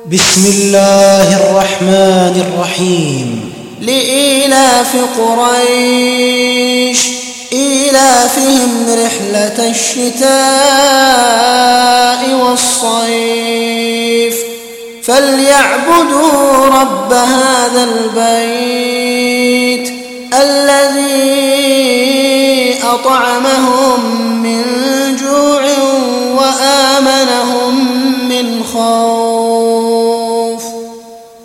بسم الله الرحمن الرحيم. لإيلاف قريش إيلافهم رحلة الشتاء والصيف فليعبدوا رب هذا البيت الذي أطعمهم من جوع وآمنهم من خوف.